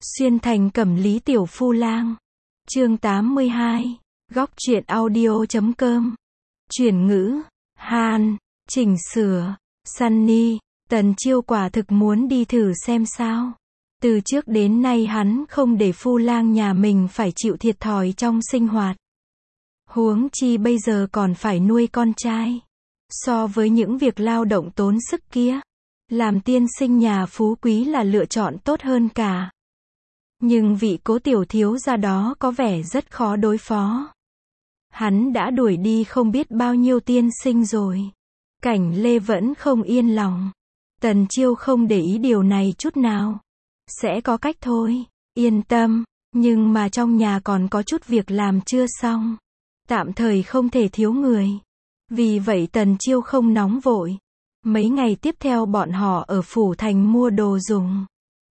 Xuyên thành Cẩm Lý Tiểu Phu Lang. Chương 82. Góc truyện audio.com. Chuyển ngữ. Han. Chỉnh sửa. Sunny. Tần Chiêu quả thực muốn đi thử xem sao. Từ trước đến nay hắn không để Phu Lang nhà mình phải chịu thiệt thòi trong sinh hoạt. Huống chi bây giờ còn phải nuôi con trai. So với những việc lao động tốn sức kia, làm tiên sinh nhà phú quý là lựa chọn tốt hơn cả. Nhưng vị Cố tiểu thiếu gia đó có vẻ rất khó đối phó. Hắn đã đuổi đi không biết bao nhiêu tiên sinh rồi. Cảnh Lê vẫn không yên lòng. Tần Chiêu không để ý điều này chút nào. Sẽ có cách thôi, yên tâm. Nhưng mà trong nhà còn có chút việc làm chưa xong. Tạm thời không thể thiếu người. Vì vậy Tần Chiêu không nóng vội. Mấy ngày tiếp theo bọn họ ở phủ thành mua đồ dùng.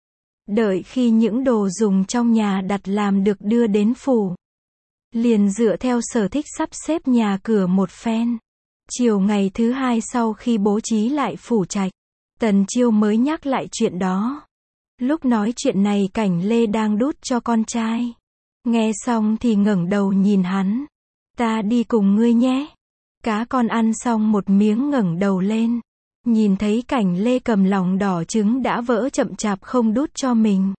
Đợi khi những đồ dùng trong nhà đặt làm được đưa đến phủ, liền dựa theo sở thích sắp xếp nhà cửa một phen. Chiều ngày thứ hai sau khi bố trí lại phủ trạch, Tần Chiêu mới nhắc lại chuyện đó. Lúc nói chuyện này Cảnh Lê đang đút cho con trai. Nghe xong thì ngẩng đầu nhìn hắn. Ta đi cùng ngươi nhé. Cá con ăn xong một miếng ngẩng đầu lên. Nhìn thấy Cảnh Lê cầm lòng đỏ trứng đã vỡ chậm chạp không đút cho mình.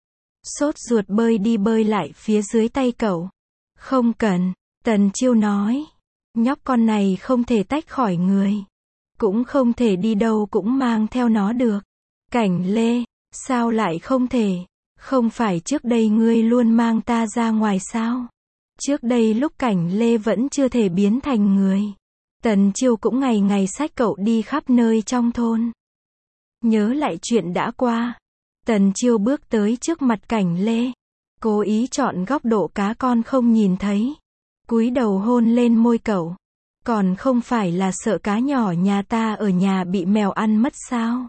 Sốt ruột bơi đi bơi lại phía dưới tay cậu. Không cần, Tần Chiêu nói. Nhóc con này không thể tách khỏi người. Cũng không thể đi đâu cũng mang theo nó được. Cảnh Lê, sao lại không thể? Không phải trước đây ngươi luôn mang ta ra ngoài sao? Trước đây lúc Cảnh Lê vẫn chưa thể biến thành người, Tần Chiêu cũng ngày ngày xách cậu đi khắp nơi trong thôn. Nhớ lại chuyện đã qua, Tần Chiêu bước tới trước mặt Cảnh Lê, cố ý chọn góc độ cá con không nhìn thấy, cúi đầu hôn lên môi cậu. Còn không phải là sợ cá nhỏ nhà ta ở nhà bị mèo ăn mất sao?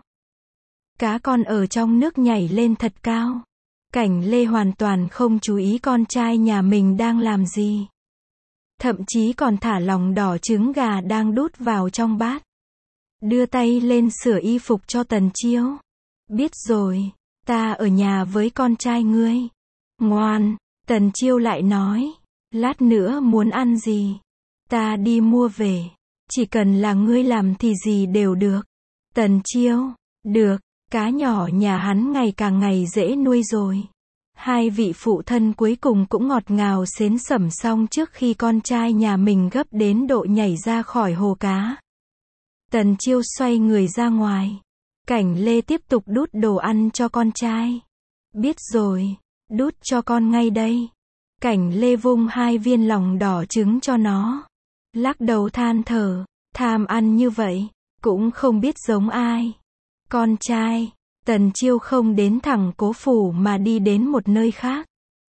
Cá con ở trong nước nhảy lên thật cao. Cảnh Lê hoàn toàn không chú ý con trai nhà mình đang làm gì. Thậm chí còn thả lòng đỏ trứng gà đang đút vào trong bát. Đưa tay lên sửa y phục cho Tần Chiêu. Biết rồi, ta ở nhà với con trai ngươi. Ngoan, Tần Chiêu lại nói. Lát nữa muốn ăn gì? Ta đi mua về. Chỉ cần là ngươi làm thì gì đều được. Tần Chiêu, được. Cá nhỏ nhà hắn ngày càng ngày dễ nuôi rồi. Hai vị phụ thân cuối cùng cũng ngọt ngào xến xẩm xong trước khi con trai nhà mình gấp đến độ nhảy ra khỏi hồ cá. Tần Chiêu xoay người ra ngoài. Cảnh Lê tiếp tục đút đồ ăn cho con trai. Biết rồi, đút cho con ngay đây. Cảnh Lê vung 2 viên lòng đỏ trứng cho nó. Lắc đầu than thở, tham ăn như vậy, cũng không biết giống ai. Con trai, Tần Chiêu không đến thẳng Cố phủ mà đi đến một nơi khác.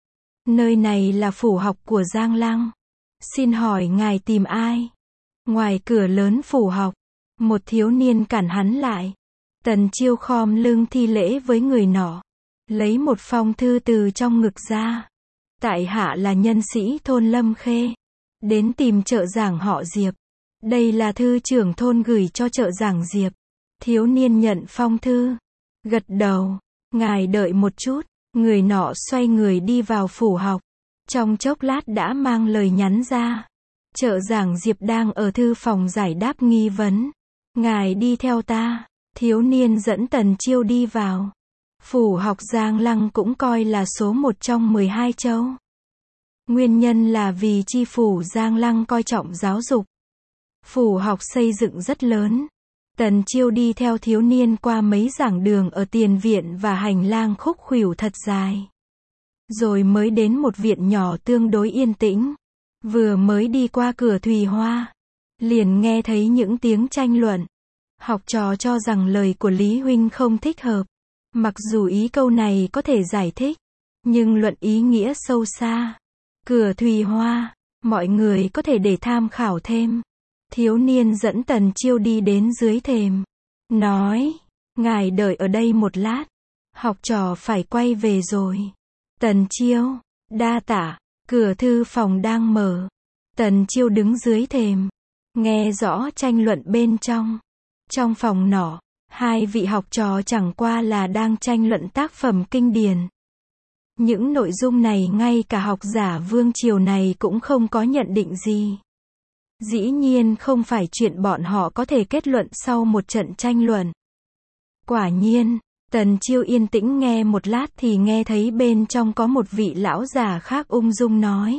Nơi này là phủ học của Giang Lăng. Xin hỏi ngài tìm ai? Ngoài cửa lớn phủ học, một thiếu niên cản hắn lại. Tần Chiêu khom lưng thi lễ với người nọ, lấy một phong thư từ trong ngực ra. Tại hạ là nhân sĩ thôn Lâm Khê, đến tìm trợ giảng họ Diệp. Đây là thư trưởng thôn gửi cho trợ giảng Diệp. Thiếu niên nhận phong thư, gật đầu. Ngài đợi một chút. Người nọ xoay người đi vào phủ học. Trong chốc lát đã mang lời nhắn ra. Trợ giảng Diệp đang ở thư phòng giải đáp nghi vấn. Ngài đi theo ta. Thiếu niên dẫn Tần Chiêu đi vào. Phủ học Giang Lăng cũng coi là số 1 trong 12 châu. Nguyên nhân là vì chi phủ Giang Lăng coi trọng giáo dục. Phủ học xây dựng rất lớn. Tần Chiêu đi theo thiếu niên qua mấy giảng đường ở tiền viện và hành lang khúc khuỷu thật dài. Rồi mới đến một viện nhỏ tương đối yên tĩnh. Vừa mới đi qua cửa Thùy Hoa, liền nghe thấy những tiếng tranh luận. Học trò cho rằng lời của Lý Huynh không thích hợp. Mặc dù ý câu này có thể giải thích, nhưng luận ý nghĩa sâu xa. Cửa Thùy Hoa, mọi người có thể để tham khảo thêm. Thiếu niên dẫn Tần Chiêu đi đến dưới thềm. Nói, ngài đợi ở đây một lát. Học trò phải quay về rồi. Tần Chiêu, đa tạ. Cửa thư phòng đang mở. Tần Chiêu đứng dưới thềm, nghe rõ tranh luận bên trong. Trong phòng nọ, 2 vị học trò chẳng qua là đang tranh luận tác phẩm kinh điển. Những nội dung này ngay cả học giả vương triều này cũng không có nhận định gì. Dĩ nhiên không phải chuyện bọn họ có thể kết luận sau một trận tranh luận. Quả nhiên, Tần Chiêu yên tĩnh nghe một lát thì nghe thấy bên trong có một vị lão già khác ung dung nói.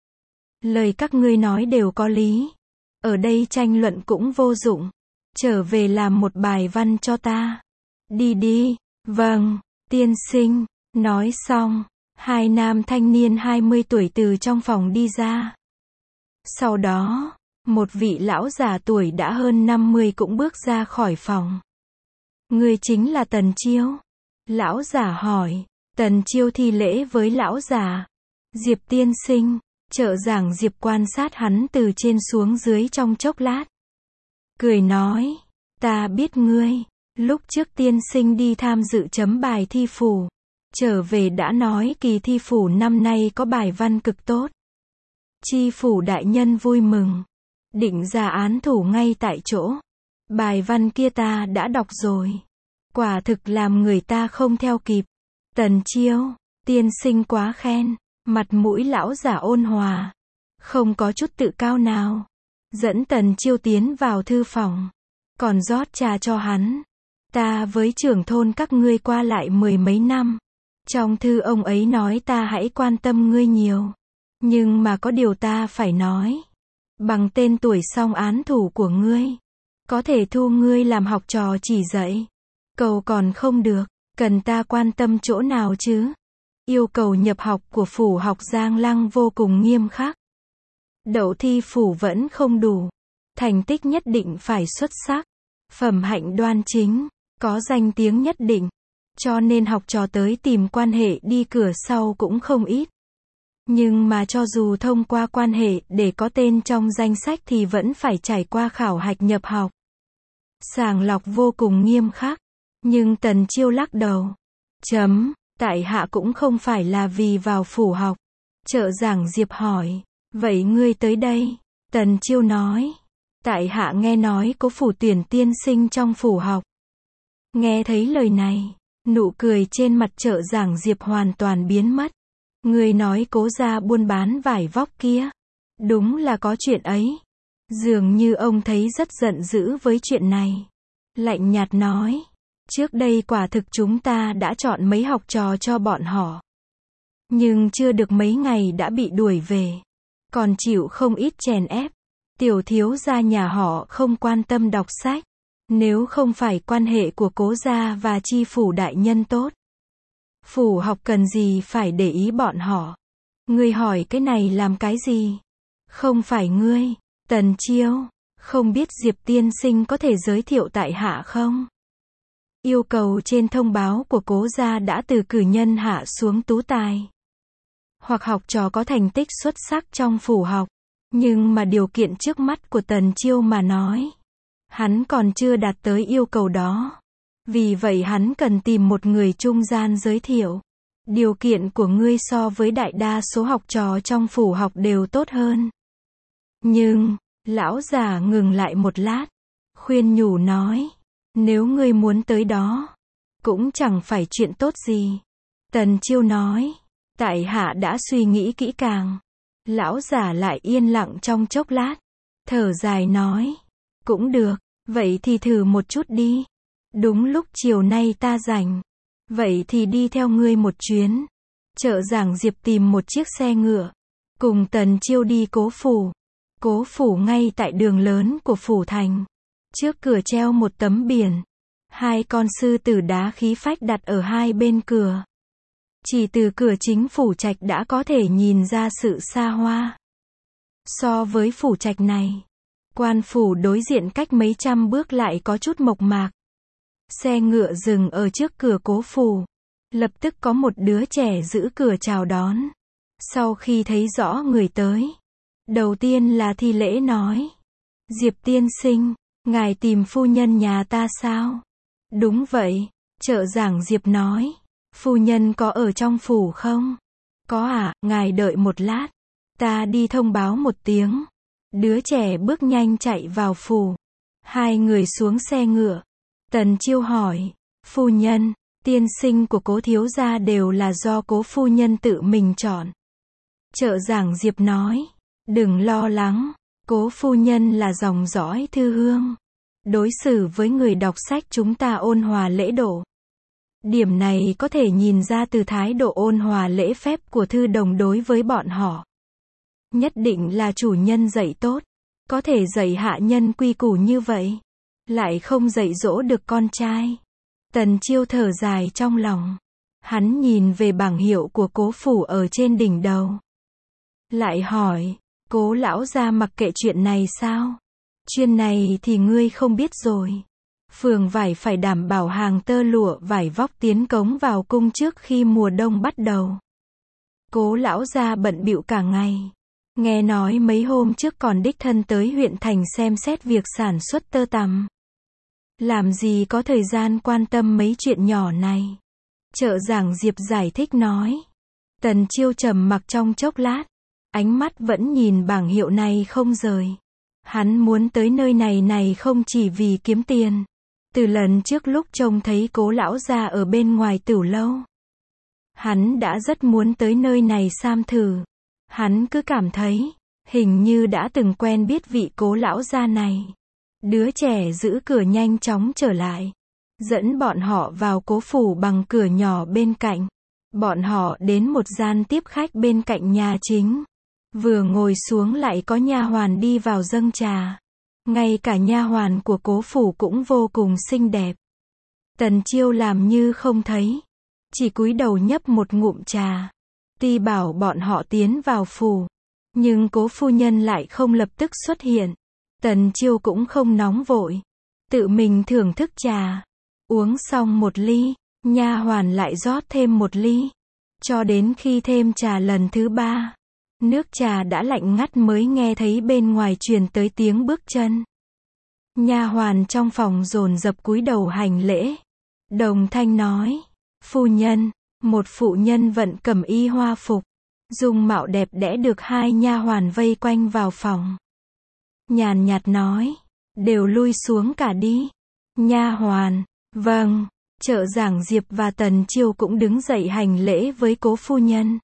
Lời các ngươi nói đều có lý. Ở đây tranh luận cũng vô dụng. Trở về làm một bài văn cho ta. Đi đi. Vâng, tiên sinh. Nói xong, hai nam thanh niên 20 tuổi từ trong phòng đi ra. Sau đó, một vị lão già tuổi đã hơn 50 cũng bước ra khỏi phòng. Người chính là Tần Chiêu. Lão già hỏi. Tần Chiêu thi lễ với lão già. Diệp tiên sinh. Trợ giảng Diệp quan sát hắn từ trên xuống dưới trong chốc lát. Cười nói. Ta biết ngươi. Lúc trước tiên sinh đi tham dự chấm bài thi phủ. Trở về đã nói kỳ thi phủ năm nay có bài văn cực tốt. Chi phủ đại nhân vui mừng. Định ra án thủ ngay tại chỗ. Bài văn kia ta đã đọc rồi. Quả thực làm người ta không theo kịp. Tần Chiêu, tiên sinh quá khen. Mặt mũi lão giả ôn hòa. Không có chút tự cao nào. Dẫn Tần Chiêu tiến vào thư phòng. Còn rót trà cho hắn. Ta với trưởng thôn các ngươi qua lại 10 mấy năm. Trong thư ông ấy nói ta hãy quan tâm ngươi nhiều. Nhưng mà có điều ta phải nói. Bằng tên tuổi song án thủ của ngươi. Có thể thu ngươi làm học trò chỉ dạy. Cầu còn không được. Cần ta quan tâm chỗ nào chứ? Yêu cầu nhập học của phủ học Giang Lăng vô cùng nghiêm khắc. Đậu thi phủ vẫn không đủ. Thành tích nhất định phải xuất sắc. Phẩm hạnh đoan chính. Có danh tiếng nhất định. Cho nên học trò tới tìm quan hệ đi cửa sau cũng không ít. Nhưng mà cho dù thông qua quan hệ để có tên trong danh sách thì vẫn phải trải qua khảo hạch nhập học. Sàng lọc vô cùng nghiêm khắc. Nhưng Tần Chiêu lắc đầu. Tại hạ cũng không phải là vì vào phủ học. Trợ giảng Diệp hỏi. Vậy ngươi tới đây? Tần Chiêu nói. Tại hạ nghe nói có phủ tuyển tiên sinh trong phủ học. Nghe thấy lời này, nụ cười trên mặt trợ giảng Diệp hoàn toàn biến mất. Ngươi nói cố ra buôn bán vải vóc kia. Đúng là có chuyện ấy. Dường như ông thấy rất giận dữ với chuyện này. Lạnh nhạt nói. Trước đây quả thực chúng ta đã chọn mấy học trò cho bọn họ. Nhưng chưa được mấy ngày đã bị đuổi về. Còn chịu không ít chèn ép. Tiểu thiếu gia nhà họ không quan tâm đọc sách. Nếu không phải quan hệ của cố gia và chi phủ đại nhân tốt. Phủ học cần gì phải để ý bọn họ. Ngươi hỏi cái này làm cái gì? Không phải ngươi, Tần Chiêu. Không biết Diệp tiên sinh có thể giới thiệu tại hạ không? Yêu cầu trên thông báo của cố gia đã từ cử nhân hạ xuống tú tài. Hoặc học trò có thành tích xuất sắc trong phủ học. Nhưng mà điều kiện trước mắt của Tần Chiêu mà nói. Hắn còn chưa đạt tới yêu cầu đó. Vì vậy hắn cần tìm một người trung gian giới thiệu. Điều kiện của ngươi so với đại đa số học trò trong phủ học đều tốt hơn. Nhưng, lão già ngừng lại một lát. Khuyên nhủ nói. Nếu ngươi muốn tới đó, cũng chẳng phải chuyện tốt gì. Tần Chiêu nói. Tại hạ đã suy nghĩ kỹ càng. Lão già lại yên lặng trong chốc lát. Thở dài nói. Cũng được, vậy thì thử một chút đi. Đúng lúc chiều nay ta rảnh. Vậy thì đi theo ngươi một chuyến. Trợ giảng Diệp tìm một chiếc xe ngựa. Cùng Tần Chiêu đi Cố phủ. Cố phủ ngay tại đường lớn của phủ thành. Trước cửa treo một tấm biển. Hai con sư tử đá khí phách đặt ở hai bên cửa. Chỉ từ cửa chính phủ trạch đã có thể nhìn ra sự xa hoa. So với phủ trạch này, quan phủ đối diện cách mấy trăm bước lại có chút mộc mạc. Xe ngựa dừng ở trước cửa Cố phủ. Lập tức có một đứa trẻ giữ cửa chào đón. Sau khi thấy rõ người tới, đầu tiên là thi lễ nói. Diệp tiên sinh, ngài tìm phu nhân nhà ta sao? Đúng vậy, trợ giảng Diệp nói. Phu nhân có ở trong phủ không? Có ạ, ngài đợi một lát. Ta đi thông báo một tiếng. Đứa trẻ bước nhanh chạy vào phủ. Hai người xuống xe ngựa. Tần Chiêu hỏi. Phu nhân, Tiên sinh của Cố thiếu gia đều là do Cố phu nhân tự mình chọn. Trợ giảng Diệp nói, đừng lo lắng, Cố phu nhân là dòng dõi Thư Hương. Đối xử với người đọc sách chúng ta ôn hòa lễ độ. Điểm này có thể nhìn ra từ thái độ ôn hòa lễ phép của Thư Đồng đối với bọn họ. Nhất định là chủ nhân dạy tốt, có thể dạy hạ nhân quy củ như vậy, lại không dạy dỗ được con trai. Tần Chiêu thở dài trong lòng. Hắn nhìn về bảng hiệu của Cố phủ ở trên đỉnh đầu. Lại hỏi, Cố lão gia mặc kệ chuyện này sao? Chuyện này thì ngươi không biết rồi. Phường vải phải đảm bảo hàng tơ lụa vải vóc tiến cống vào cung trước khi mùa đông bắt đầu. Cố lão gia bận bịu cả ngày. Nghe nói mấy hôm trước còn đích thân tới huyện thành xem xét việc sản xuất tơ tằm. Làm gì có thời gian quan tâm mấy chuyện nhỏ này. Trợ giảng Diệp giải thích nói. Tần Chiêu trầm mặc trong chốc lát. Ánh mắt vẫn nhìn bảng hiệu này không rời. Hắn muốn tới nơi này không chỉ vì kiếm tiền. Từ lần trước lúc trông thấy Cố lão gia ở bên ngoài tửu lâu, hắn đã rất muốn tới nơi này xem thử. Hắn cứ cảm thấy, hình như đã từng quen biết vị Cố lão gia này. Đứa trẻ giữ cửa nhanh chóng trở lại, dẫn bọn họ vào Cố phủ bằng cửa nhỏ bên cạnh. Bọn họ đến một gian tiếp khách bên cạnh nhà chính. Vừa ngồi xuống lại có nha hoàn đi vào dâng trà. Ngay cả nha hoàn của Cố phủ cũng vô cùng xinh đẹp. Tần Chiêu làm như không thấy, chỉ cúi đầu nhấp một ngụm trà. Ti bảo bọn họ tiến vào phủ, nhưng Cố phu nhân lại không lập tức xuất hiện. Tần Chiêu cũng không nóng vội, tự mình thưởng thức trà. Uống xong một ly, nha hoàn lại rót thêm một ly. Cho đến khi thêm trà lần thứ 3, nước trà đã lạnh ngắt mới nghe thấy bên ngoài truyền tới tiếng bước chân. Nha hoàn trong phòng dồn dập cúi đầu hành lễ. Đồng thanh nói, phu nhân, một phụ nhân vận cẩm y hoa phục, dung mạo đẹp đẽ được hai nha hoàn vây quanh vào phòng. Nhàn nhạt nói, đều lui xuống cả đi. Nha hoàn, vâng. Trợ giảng Diệp và Tần Chiêu cũng đứng dậy hành lễ với Cố phu nhân.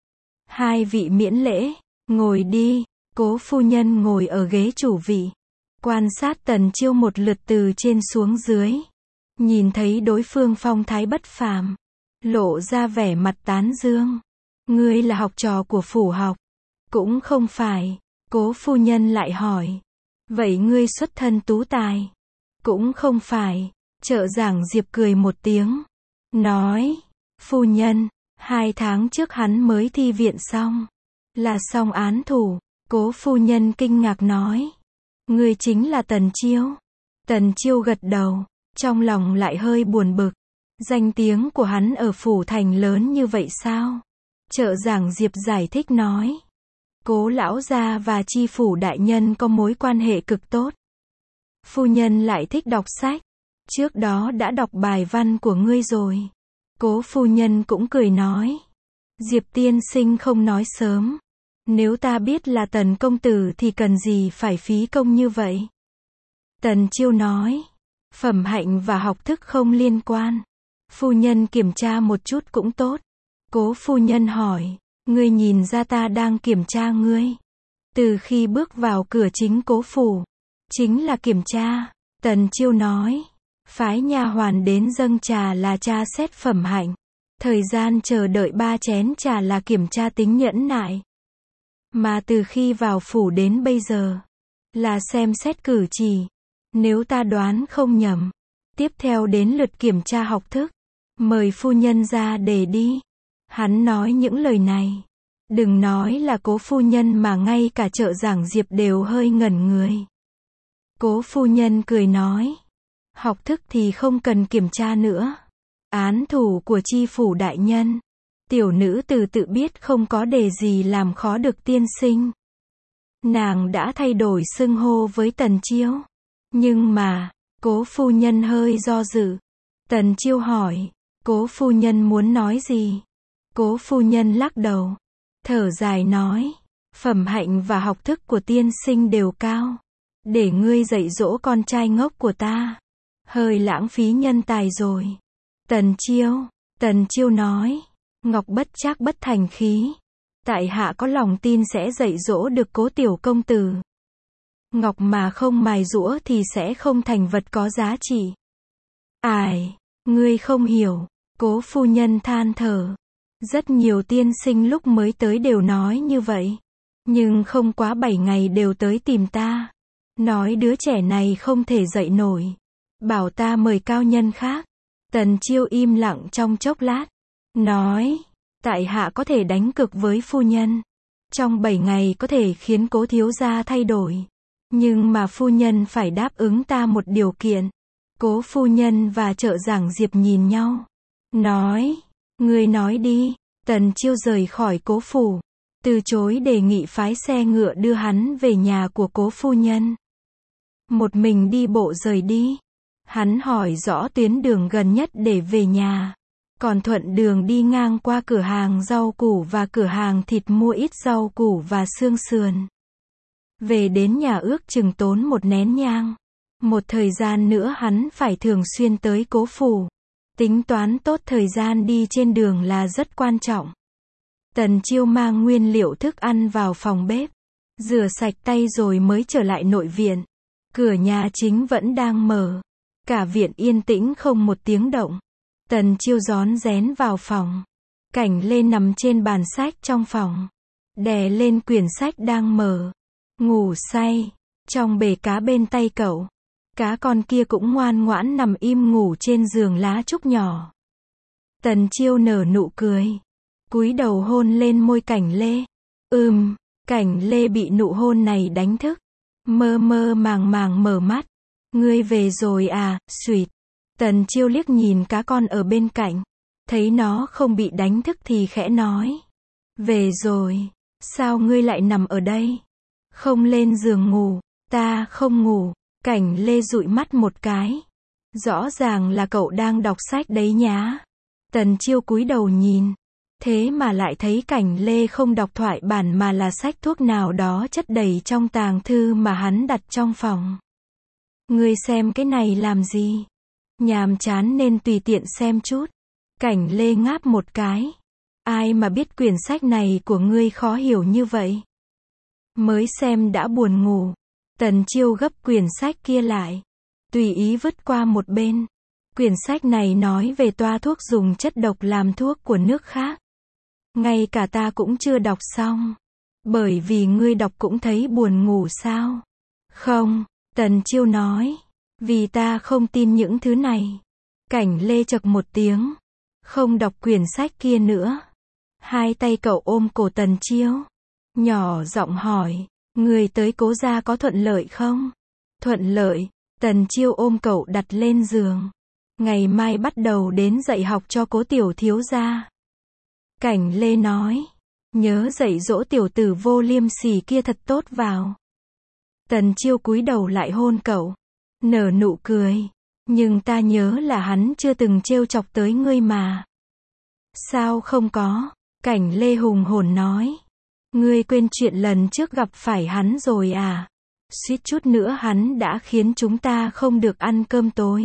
Hai vị miễn lễ, ngồi đi. Cố phu nhân ngồi ở ghế chủ vị, quan sát Tần Chiêu một lượt từ trên xuống dưới. Nhìn thấy đối phương phong thái bất phàm, lộ ra vẻ mặt tán dương. Ngươi là học trò của phủ học? Cũng không phải. Cố phu nhân lại hỏi. Vậy ngươi xuất thân tú tài? Cũng không phải. Trợ giảng Diệp cười một tiếng, nói, phu nhân, 2 tháng trước hắn mới thi viện xong, là xong án thủ. Cố phu nhân kinh ngạc nói, ngươi chính là Tần Chiêu. Tần Chiêu gật đầu, trong lòng lại hơi buồn bực. Danh tiếng của hắn ở phủ thành lớn như vậy sao? Trợ giảng Diệp giải thích nói, Cố lão gia và chi phủ đại nhân có mối quan hệ cực tốt. Phu nhân lại thích đọc sách. Trước đó đã đọc bài văn của ngươi rồi. Cố phu nhân cũng cười nói, Diệp tiên sinh không nói sớm. Nếu ta biết là Tần công tử thì cần gì phải phí công như vậy. Tần Chiêu nói, phẩm hạnh và học thức không liên quan. Phu nhân kiểm tra một chút cũng tốt. Cố phu nhân hỏi, ngươi nhìn ra ta đang kiểm tra ngươi? Từ khi bước vào cửa chính Cố phủ, chính là kiểm tra. Tần Chiêu nói, phái nha hoàn đến dâng trà là tra xét phẩm hạnh. Thời gian chờ đợi 3 chén trà là kiểm tra tính nhẫn nại. Mà từ khi vào phủ đến bây giờ, là xem xét cử chỉ. Nếu ta đoán không nhầm, tiếp theo đến lượt kiểm tra học thức. Mời phu nhân ra để đi. Hắn nói những lời này, đừng nói là Cố phu nhân mà ngay cả trợ giảng Diệp đều hơi ngẩn người. Cố phu nhân cười nói, học thức thì không cần kiểm tra nữa. Án thủ của chi phủ đại nhân, tiểu nữ tự biết không có đề gì làm khó được tiên sinh. Nàng đã thay đổi xưng hô với Tần Chiêu. Nhưng mà, Cố phu nhân hơi do dự. Tần Chiêu hỏi, Cố phu nhân muốn nói gì? Cố phu nhân lắc đầu, thở dài nói, phẩm hạnh và học thức của tiên sinh đều cao. Để ngươi dạy dỗ con trai ngốc của ta, hơi lãng phí nhân tài rồi. Tần Chiêu nói, Ngọc bất trác bất thành khí. Tại hạ có lòng tin sẽ dạy dỗ được Cố tiểu công tử. Ngọc mà không mài giũa thì sẽ không thành vật có giá trị. Ải, ngươi không hiểu, Cố phu nhân than thở. Rất nhiều tiên sinh lúc mới tới đều nói như vậy. Nhưng không quá 7 ngày đều tới tìm ta. Nói đứa trẻ này không thể dạy nổi. Bảo ta mời cao nhân khác. Tần Chiêu im lặng trong chốc lát. Nói, tại hạ có thể đánh cược với phu nhân. Trong 7 ngày có thể khiến Cố thiếu gia thay đổi. Nhưng mà phu nhân phải đáp ứng ta một điều kiện. Cố phu nhân và Trợ Giảng Diệp nhìn nhau. Nói, ngươi nói đi. Tần Chiêu rời khỏi Cố phủ. Từ chối đề nghị phái xe ngựa đưa hắn về nhà của Cố phu nhân. Một mình đi bộ rời đi. Hắn hỏi rõ tuyến đường gần nhất để về nhà. Còn thuận đường đi ngang qua cửa hàng rau củ và cửa hàng thịt mua ít rau củ và xương sườn. Về đến nhà ước chừng tốn một nén nhang. Một thời gian nữa hắn phải thường xuyên tới Cố phủ. Tính toán tốt thời gian đi trên đường là rất quan trọng. Tần Chiêu mang nguyên liệu thức ăn vào phòng bếp. Rửa sạch tay rồi mới trở lại nội viện. Cửa nhà chính vẫn đang mở. Cả viện yên tĩnh không một tiếng động. Tần Chiêu rón rén vào phòng. Cảnh Lê nằm trên bàn sách trong phòng. Đè lên quyển sách đang mở. Ngủ say. Trong bể cá bên tay cậu. Cá con kia cũng ngoan ngoãn nằm im ngủ trên giường lá trúc nhỏ. Tần Chiêu nở nụ cười. Cúi đầu hôn lên môi Cảnh Lê. Cảnh Lê bị nụ hôn này đánh thức. Mơ mơ màng màng mở mắt. Ngươi về rồi à, xuỵt. Tần Chiêu liếc nhìn cá con ở bên cạnh. Thấy nó không bị đánh thức thì khẽ nói. Về rồi. Sao ngươi lại nằm ở đây? Không lên giường ngủ. Ta không ngủ. Cảnh Lê dụi mắt một cái. Rõ ràng là cậu đang đọc sách đấy nhá. Tần Chiêu cúi đầu nhìn. Thế mà lại thấy Cảnh Lê không đọc thoại bản mà là sách thuốc nào đó chất đầy trong tàng thư mà hắn đặt trong phòng. Ngươi xem cái này làm gì? Nhàm chán nên tùy tiện xem chút. Cảnh Lê ngáp một cái. Ai mà biết quyển sách này của ngươi khó hiểu như vậy? Mới xem đã buồn ngủ. Tần Chiêu gấp quyển sách kia lại. Tùy ý vứt qua một bên. Quyển sách này nói về toa thuốc dùng chất độc làm thuốc của nước khác. Ngay cả ta cũng chưa đọc xong. Bởi vì ngươi đọc cũng thấy buồn ngủ sao? Không, Tần Chiêu nói. Vì ta không tin những thứ này. Cảnh Lê chậc một tiếng. Không đọc quyển sách kia nữa. Hai tay cậu ôm cổ Tần Chiêu. Nhỏ giọng hỏi. Người tới Cố gia có thuận lợi không? Thuận lợi. Tần Chiêu ôm cậu đặt lên giường. Ngày mai bắt đầu đến dạy học cho Cố tiểu thiếu gia. Cảnh Lê nói. Nhớ dạy dỗ tiểu tử vô liêm sỉ kia thật tốt vào. Tần Chiêu cúi đầu lại hôn cậu. Nở nụ cười. Nhưng ta nhớ là hắn chưa từng trêu chọc tới ngươi mà. Sao không có? Cảnh Lê hùng hồn nói. Ngươi quên chuyện lần trước gặp phải hắn rồi à? Suýt chút nữa hắn đã khiến chúng ta không được ăn cơm tối.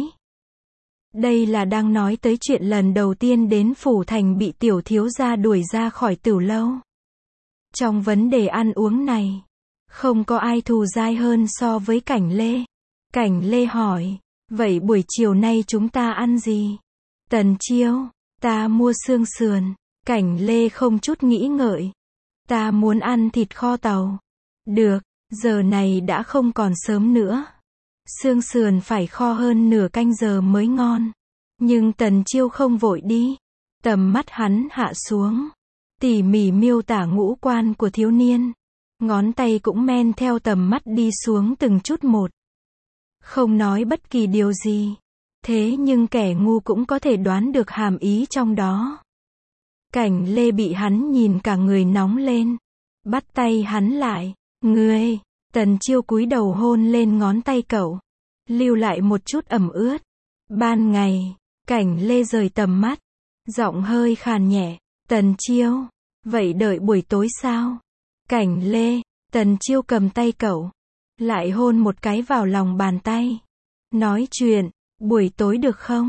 Đây là đang nói tới chuyện lần đầu tiên đến phủ thành bị tiểu thiếu gia đuổi ra khỏi tửu lâu. Trong vấn đề ăn uống này, không có ai thù dai hơn so với Cảnh Lê. Cảnh Lê hỏi, vậy buổi chiều nay chúng ta ăn gì? Tần Chiêu, ta mua xương sườn. Cảnh Lê không chút nghĩ ngợi. Ta muốn ăn thịt kho tàu. Được, giờ này đã không còn sớm nữa. Xương sườn phải kho hơn nửa canh giờ mới ngon. Nhưng Tần Chiêu không vội đi. Tầm mắt hắn hạ xuống. Tỉ mỉ miêu tả ngũ quan của thiếu niên. Ngón tay cũng men theo tầm mắt đi xuống từng chút một. Không nói bất kỳ điều gì. Thế nhưng kẻ ngu cũng có thể đoán được hàm ý trong đó. Cảnh Lê bị hắn nhìn cả người nóng lên. Bắt tay hắn lại. Ngươi. Tần Chiêu cúi đầu hôn lên ngón tay cậu. Lưu lại một chút ẩm ướt. Ban ngày. Cảnh Lê rời tầm mắt. Giọng hơi khàn nhẹ. Tần Chiêu. Vậy đợi buổi tối sao? Cảnh Lê. Tần Chiêu cầm tay cậu. Lại hôn một cái vào lòng bàn tay. Nói chuyện. Buổi tối được không?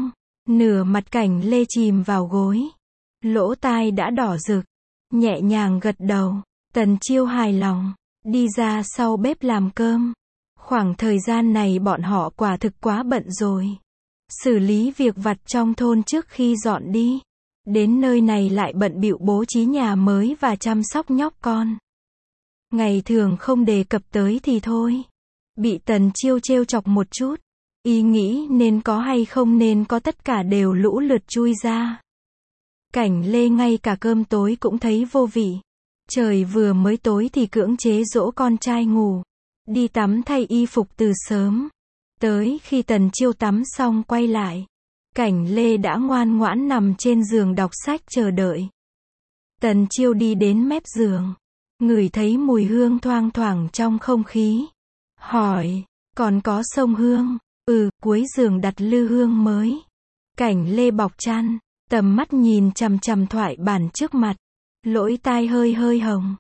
Nửa mặt Cảnh Lê chìm vào gối. Lỗ tai đã đỏ rực. Nhẹ nhàng gật đầu. Tần Chiêu hài lòng. Đi ra sau bếp làm cơm. Khoảng thời gian này bọn họ quả thực quá bận rồi. Xử lý việc vặt trong thôn trước khi dọn đi. Đến nơi này lại bận bịu bố trí nhà mới và chăm sóc nhóc con. Ngày thường không đề cập tới thì thôi. Bị Tần Chiêu trêu chọc một chút. Ý nghĩ nên có hay không nên có tất cả đều lũ lượt chui ra. Cảnh Lê ngay cả cơm tối cũng thấy vô vị. Trời vừa mới tối thì cưỡng chế dỗ con trai ngủ. Đi tắm thay y phục từ sớm. Tới khi Tần Chiêu tắm xong quay lại. Cảnh Lê đã ngoan ngoãn nằm trên giường đọc sách chờ đợi. Tần Chiêu đi đến mép giường. Ngửi thấy mùi hương thoang thoảng trong không khí. Hỏi, còn có xông hương? Cuối giường đặt lư hương mới. Cảnh Lê bọc chăn, tầm mắt nhìn chằm chằm thoại bản trước mặt. Lỗ tai hơi hơi hồng.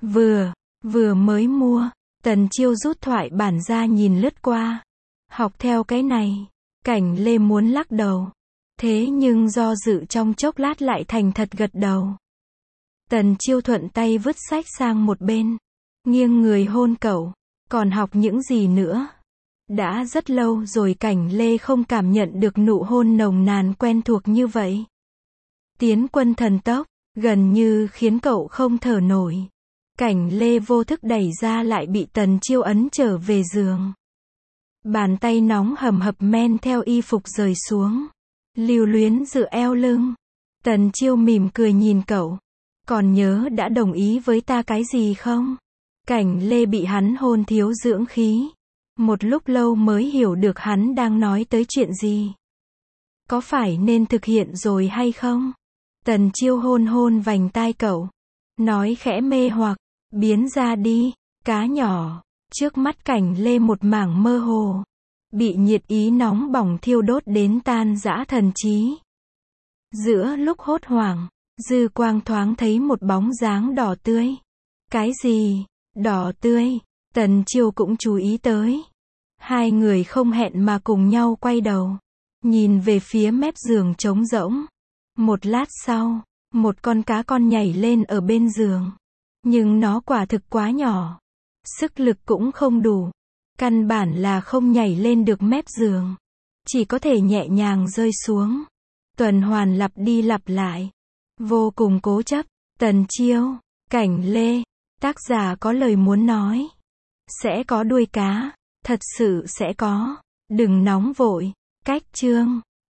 Vừa mới mua. Tần Chiêu rút thoại bản ra nhìn lướt qua. Học theo cái này. Cảnh Lê muốn lắc đầu. Thế nhưng do dự trong chốc lát lại thành thật gật đầu. Tần Chiêu thuận tay vứt sách sang một bên. Nghiêng người hôn cậu. Còn học những gì nữa? Đã rất lâu rồi Cảnh Lê không cảm nhận được nụ hôn nồng nàn quen thuộc như vậy. Tiến quân thần tốc, gần như khiến cậu không thở nổi. Cảnh Lê vô thức đẩy ra lại bị Tần Chiêu ấn trở về giường. Bàn tay nóng hầm hập men theo y phục rời xuống. Lưu luyến dựa eo lưng. Tần Chiêu mỉm cười nhìn cậu. Còn nhớ đã đồng ý với ta cái gì không? Cảnh Lê bị hắn hôn thiếu dưỡng khí. Một lúc lâu mới hiểu được hắn đang nói tới chuyện gì. Có phải nên thực hiện rồi hay không? Tần Chiêu hôn hôn vành tai cậu. Nói khẽ mê hoặc. Biến ra đi, cá nhỏ. Trước mắt Cảnh Lê một mảng mơ hồ. Bị nhiệt ý nóng bỏng thiêu đốt đến tan rã thần trí. Giữa lúc hốt hoảng, dư quang thoáng thấy một bóng dáng đỏ tươi. Cái gì? Đỏ tươi? Tần Chiêu cũng chú ý tới. Hai người không hẹn mà cùng nhau quay đầu. Nhìn về phía mép giường trống rỗng. Một lát sau, một con cá con nhảy lên ở bên giường. Nhưng nó quả thực quá nhỏ. Sức lực cũng không đủ. Căn bản là không nhảy lên được mép giường. Chỉ có thể nhẹ nhàng rơi xuống. Tuần hoàn lặp đi lặp lại. Vô cùng cố chấp. Tần Chiêu, Cảnh Lê. Tác giả có lời muốn nói. Sẽ có đuôi cá. Thật sự sẽ có. Đừng nóng vội. Cách chương